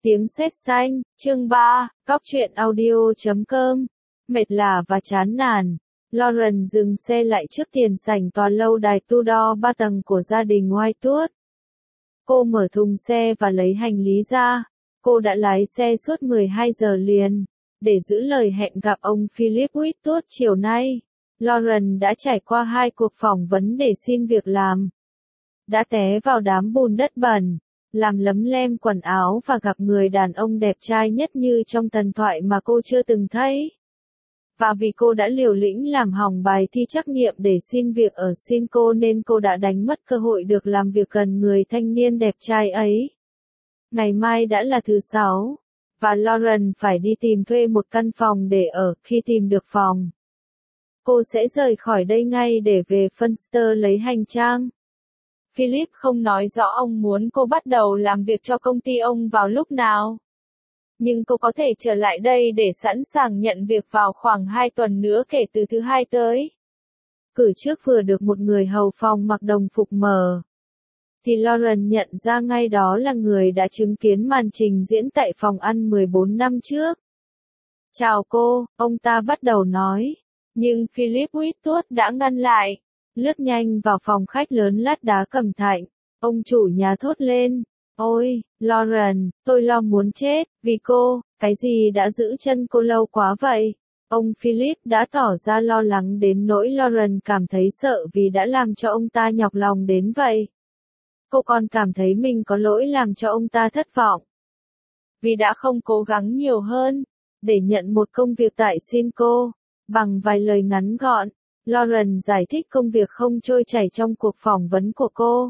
Tiếng sét xanh, chương 3, Cóc truyện audio.com. Mệt lả và chán nản, Lauren dừng xe lại trước tiền sảnh tòa lâu đài Tudor 3 tầng của gia đình Whitewood. Cô mở thùng xe và lấy hành lý ra. Cô đã lái xe suốt 12 giờ liền, để giữ lời hẹn gặp ông Philip Whitewood chiều nay. Lauren đã trải qua 2 cuộc phỏng vấn để xin việc làm. Đã té vào đám bùn đất bẩn, làm lấm lem quần áo và gặp người đàn ông đẹp trai nhất như trong thần thoại mà cô chưa từng thấy. Và vì cô đã liều lĩnh làm hỏng bài thi trắc nghiệm để xin việc ở Cinco nên cô đã đánh mất cơ hội được làm việc gần người thanh niên đẹp trai ấy. Ngày mai đã là thứ Sáu, và Lauren phải đi tìm thuê một căn phòng để ở. Khi tìm được phòng, cô sẽ rời khỏi đây ngay để về Funster lấy hành trang. Philip không nói rõ ông muốn cô bắt đầu làm việc cho công ty ông vào lúc nào. Nhưng cô có thể trở lại đây để sẵn sàng nhận việc vào khoảng 2 tuần nữa kể từ thứ Hai tới. Cử trước vừa được một người hầu phòng mặc đồng phục mờ, thì Lauren nhận ra ngay đó là người đã chứng kiến màn trình diễn tại phòng ăn 14 năm trước. Chào cô, ông ta bắt đầu nói. Nhưng Philip Whitewood đã ngăn lại. Lướt nhanh vào phòng khách lớn lát đá cẩm thạch, ông chủ nhà thốt lên. Ôi, Lauren, tôi lo muốn chết, vì cô, cái gì đã giữ chân cô lâu quá vậy? Ông Philip đã tỏ ra lo lắng đến nỗi Lauren cảm thấy sợ vì đã làm cho ông ta nhọc lòng đến vậy. Cô còn cảm thấy mình có lỗi làm cho ông ta thất vọng. Vì đã không cố gắng nhiều hơn, để nhận một công việc tại Cinco. Bằng vài lời ngắn gọn, Lauren giải thích công việc không trôi chảy trong cuộc phỏng vấn của cô.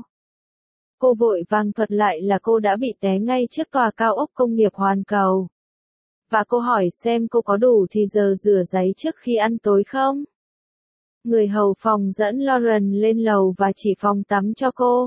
Cô vội vàng thuật lại là cô đã bị té ngay trước tòa cao ốc công nghiệp Hoàn Cầu. Và cô hỏi xem cô có đủ thì giờ rửa giấy trước khi ăn tối không? Người hầu phòng dẫn Lauren lên lầu và chỉ phòng tắm cho cô.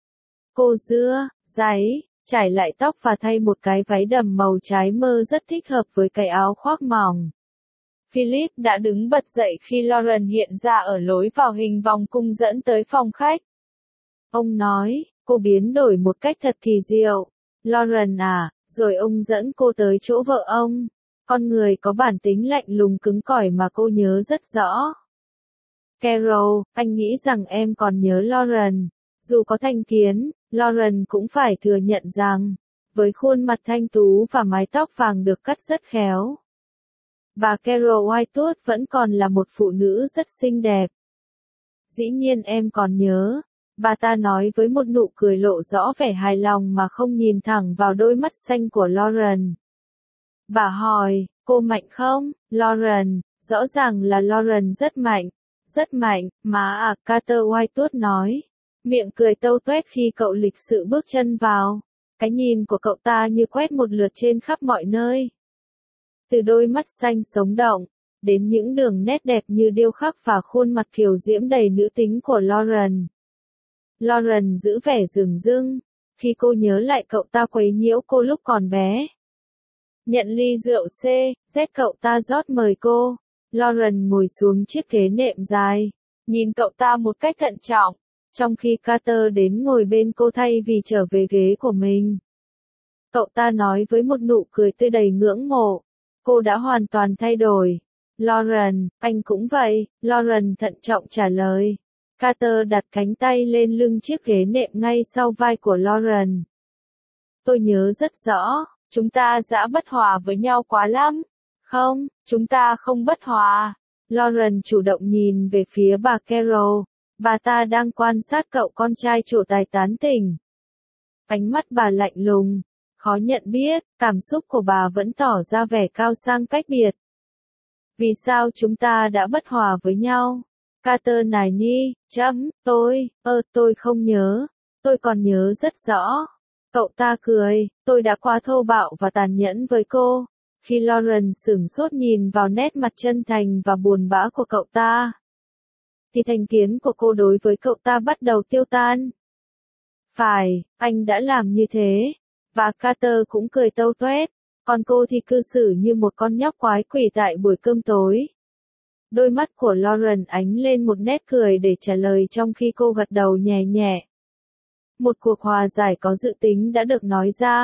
Cô rửa giấy, trải lại tóc và thay một cái váy đầm màu trái mơ rất thích hợp với cái áo khoác mỏng. Philip đã đứng bật dậy khi Lauren hiện ra ở lối vào hình vòng cung dẫn tới phòng khách. Ông nói, cô biến đổi một cách thật kỳ diệu. Lauren à, rồi ông dẫn cô tới chỗ vợ ông. Con người có bản tính lạnh lùng cứng cỏi mà cô nhớ rất rõ. Carol, anh nghĩ rằng em còn nhớ Lauren. Dù có thành kiến, Lauren cũng phải thừa nhận rằng, với khuôn mặt thanh tú và mái tóc vàng được cắt rất khéo, bà Carol Whitewood vẫn còn là một phụ nữ rất xinh đẹp. Dĩ nhiên em còn nhớ, bà ta nói với một nụ cười lộ rõ vẻ hài lòng mà không nhìn thẳng vào đôi mắt xanh của Lauren. Bà hỏi, cô mạnh không, Lauren? Rõ ràng là Lauren rất mạnh, mà Carter Whitewood nói. Miệng cười tâu tuét khi cậu lịch sự bước chân vào. Cái nhìn của cậu ta như quét một lượt trên khắp mọi nơi. Từ đôi mắt xanh sống động, đến những đường nét đẹp như điêu khắc và khuôn mặt kiều diễm đầy nữ tính của Lauren. Lauren giữ vẻ dửng dưng, khi cô nhớ lại cậu ta quấy nhiễu cô lúc còn bé. Nhận ly rượu Z cậu ta rót mời cô. Lauren ngồi xuống chiếc ghế nệm dài, nhìn cậu ta một cách thận trọng, trong khi Carter đến ngồi bên cô thay vì trở về ghế của mình. Cậu ta nói với một nụ cười tươi đầy ngưỡng mộ. Cô đã hoàn toàn thay đổi. Lauren, anh cũng vậy, Lauren thận trọng trả lời. Carter đặt cánh tay lên lưng chiếc ghế nệm ngay sau vai của Lauren. Tôi nhớ rất rõ, chúng ta đã bất hòa với nhau quá lắm. Không, chúng ta không bất hòa. Lauren chủ động nhìn về phía bà Carol. Bà ta đang quan sát cậu con trai trổ tài tán tỉnh. Ánh mắt bà lạnh lùng, khó nhận biết, cảm xúc của bà vẫn tỏ ra vẻ cao sang cách biệt. Vì sao chúng ta đã bất hòa với nhau? Carter nài ni, tôi không nhớ, tôi còn nhớ rất rõ. Cậu ta cười, tôi đã quá thô bạo và tàn nhẫn với cô. Khi Lauren sửng sốt nhìn vào nét mặt chân thành và buồn bã của cậu ta, thì thành kiến của cô đối với cậu ta bắt đầu tiêu tan. Phải, anh đã làm như thế. Và Carter cũng cười tâu tuét, còn cô thì cư xử như một con nhóc quái quỷ tại buổi cơm tối. Đôi mắt của Lauren ánh lên một nét cười để trả lời trong khi cô gật đầu nhẹ nhẹ. Một cuộc hòa giải có dự tính đã được nói ra.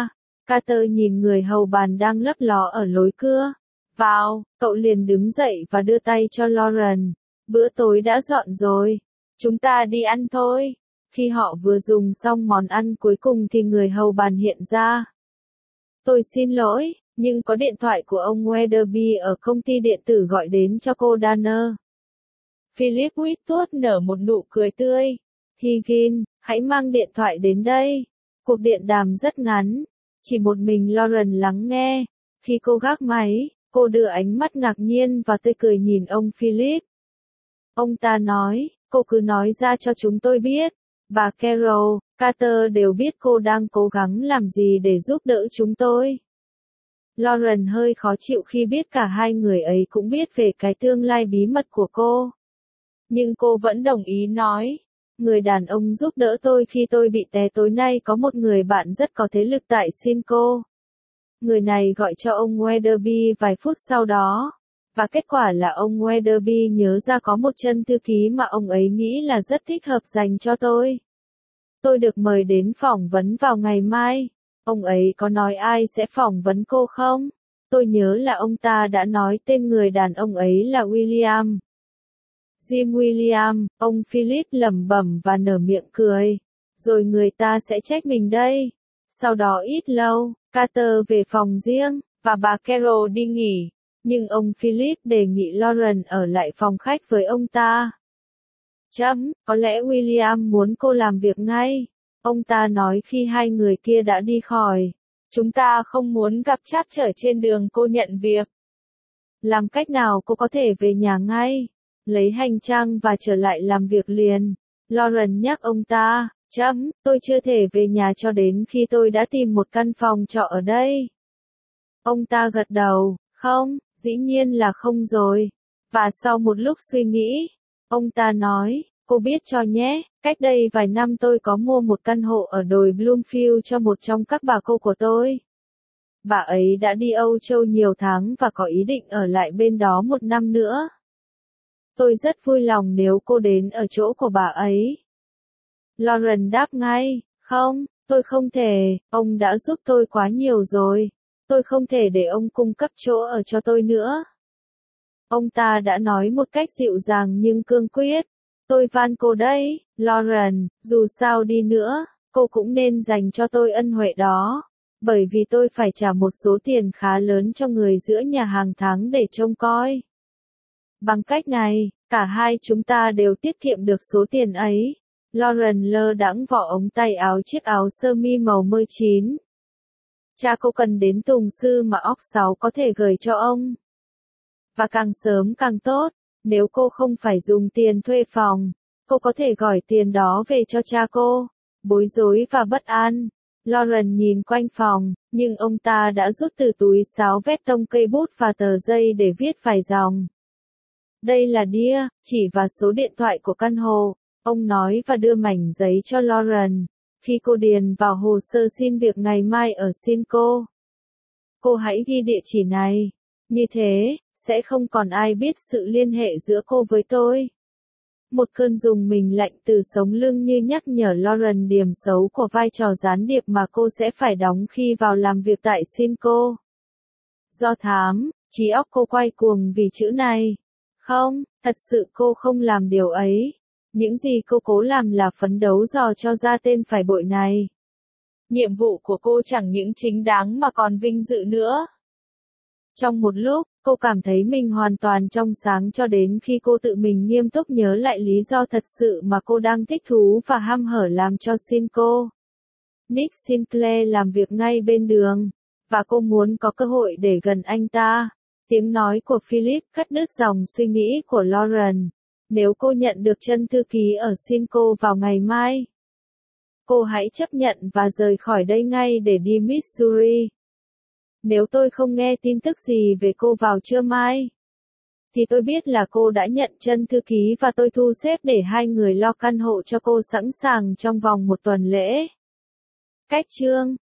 Carter nhìn người hầu bàn đang lấp ló ở lối cửa. Vào, cậu liền đứng dậy và đưa tay cho Lauren. Bữa tối đã dọn rồi. Chúng ta đi ăn thôi. Khi họ vừa dùng xong món ăn cuối cùng thì người hầu bàn hiện ra. Tôi xin lỗi, nhưng có điện thoại của ông Weatherby ở công ty điện tử gọi đến cho cô Danner. Philip Whitworth nở một nụ cười tươi. Higgins, hãy mang điện thoại đến đây. Cuộc điện đàm rất ngắn. Chỉ một mình Lauren lắng nghe. Khi cô gác máy, cô đưa ánh mắt ngạc nhiên và tươi cười nhìn ông Philip. Ông ta nói, cô cứ nói ra cho chúng tôi biết. Bà Carol, Carter đều biết cô đang cố gắng làm gì để giúp đỡ chúng tôi. Lauren hơi khó chịu khi biết cả hai người ấy cũng biết về cái tương lai bí mật của cô. Nhưng cô vẫn đồng ý nói. Người đàn ông giúp đỡ tôi khi tôi bị té tối nay có một người bạn rất có thế lực tại Cinco. Người này gọi cho ông Weatherby vài phút sau đó. Và kết quả là ông Weatherby nhớ ra có một chân thư ký mà ông ấy nghĩ là rất thích hợp dành cho tôi. Tôi được mời đến phỏng vấn vào ngày mai. Ông ấy có nói ai sẽ phỏng vấn cô không? Tôi nhớ là ông ta đã nói tên người đàn ông ấy là William. Jim William, ông Philip lẩm bẩm và nở miệng cười. Rồi người ta sẽ trách mình đây. Sau đó ít lâu, Carter về phòng riêng, và bà Carol đi nghỉ. Nhưng ông Philip đề nghị Lauren ở lại phòng khách với ông ta. Có lẽ William muốn cô làm việc ngay. Ông ta nói khi hai người kia đã đi khỏi. Chúng ta không muốn gặp trắc trở trên đường cô nhận việc. Làm cách nào cô có thể về nhà ngay? Lấy hành trang và trở lại làm việc liền. Lauren nhắc ông ta. Tôi chưa thể về nhà cho đến khi tôi đã tìm một căn phòng trọ ở đây. Ông ta gật đầu. Không, dĩ nhiên là không rồi. Và sau một lúc suy nghĩ, ông ta nói, cô biết cho nhé, cách đây vài năm tôi có mua một căn hộ ở đồi Bloomfield cho một trong các bà cô của tôi. Bà ấy đã đi Âu Châu nhiều tháng và có ý định ở lại bên đó một năm nữa. Tôi rất vui lòng nếu cô đến ở chỗ của bà ấy. Lauren đáp ngay, không, tôi không thể, ông đã giúp tôi quá nhiều rồi. Tôi không thể để ông cung cấp chỗ ở cho tôi nữa. Ông ta đã nói một cách dịu dàng nhưng cương quyết. Tôi van cô đấy, Lauren, dù sao đi nữa, cô cũng nên dành cho tôi ân huệ đó. Bởi vì tôi phải trả một số tiền khá lớn cho người giữa nhà hàng tháng để trông coi. Bằng cách này, cả hai chúng ta đều tiết kiệm được số tiền ấy. Lauren lơ đãng vỏ ống tay áo chiếc áo sơ mi màu mơ chín. Cha cô cần đến tùng sư mà óc 6 có thể gửi cho ông. Và càng sớm càng tốt, nếu cô không phải dùng tiền thuê phòng, cô có thể gửi tiền đó về cho cha cô. Bối rối và bất an. Lauren nhìn quanh phòng, nhưng ông ta đã rút từ túi sáo vét tông cây bút và tờ giấy để viết vài dòng. Đây là đĩa, chỉ và số điện thoại của căn hộ, ông nói và đưa mảnh giấy cho Lauren. Khi cô điền vào hồ sơ xin việc ngày mai ở Cinco, cô hãy ghi địa chỉ này. Như thế, sẽ không còn ai biết sự liên hệ giữa cô với tôi. Một cơn rùng mình lạnh từ sống lưng như nhắc nhở Lauren điểm xấu của vai trò gián điệp mà cô sẽ phải đóng khi vào làm việc tại Cinco. Do thám, trí óc cô quay cuồng vì chữ này. Không, thật sự cô không làm điều ấy. Những gì cô cố làm là phấn đấu dò cho ra tên phải bội này. Nhiệm vụ của cô chẳng những chính đáng mà còn vinh dự nữa. Trong một lúc, cô cảm thấy mình hoàn toàn trong sáng cho đến khi cô tự mình nghiêm túc nhớ lại lý do thật sự mà cô đang thích thú và hăm hở làm cho Cinco. Nick Sinclair làm việc ngay bên đường, và cô muốn có cơ hội để gần anh ta. Tiếng nói của Philip cắt đứt dòng suy nghĩ của Lauren. Nếu cô nhận được chân thư ký ở Cinco vào ngày mai, cô hãy chấp nhận và rời khỏi đây ngay để đi Missouri. Nếu tôi không nghe tin tức gì về cô vào trưa mai, thì tôi biết là cô đã nhận chân thư ký và tôi thu xếp để hai người lo căn hộ cho cô sẵn sàng trong vòng một tuần lễ. Cách chương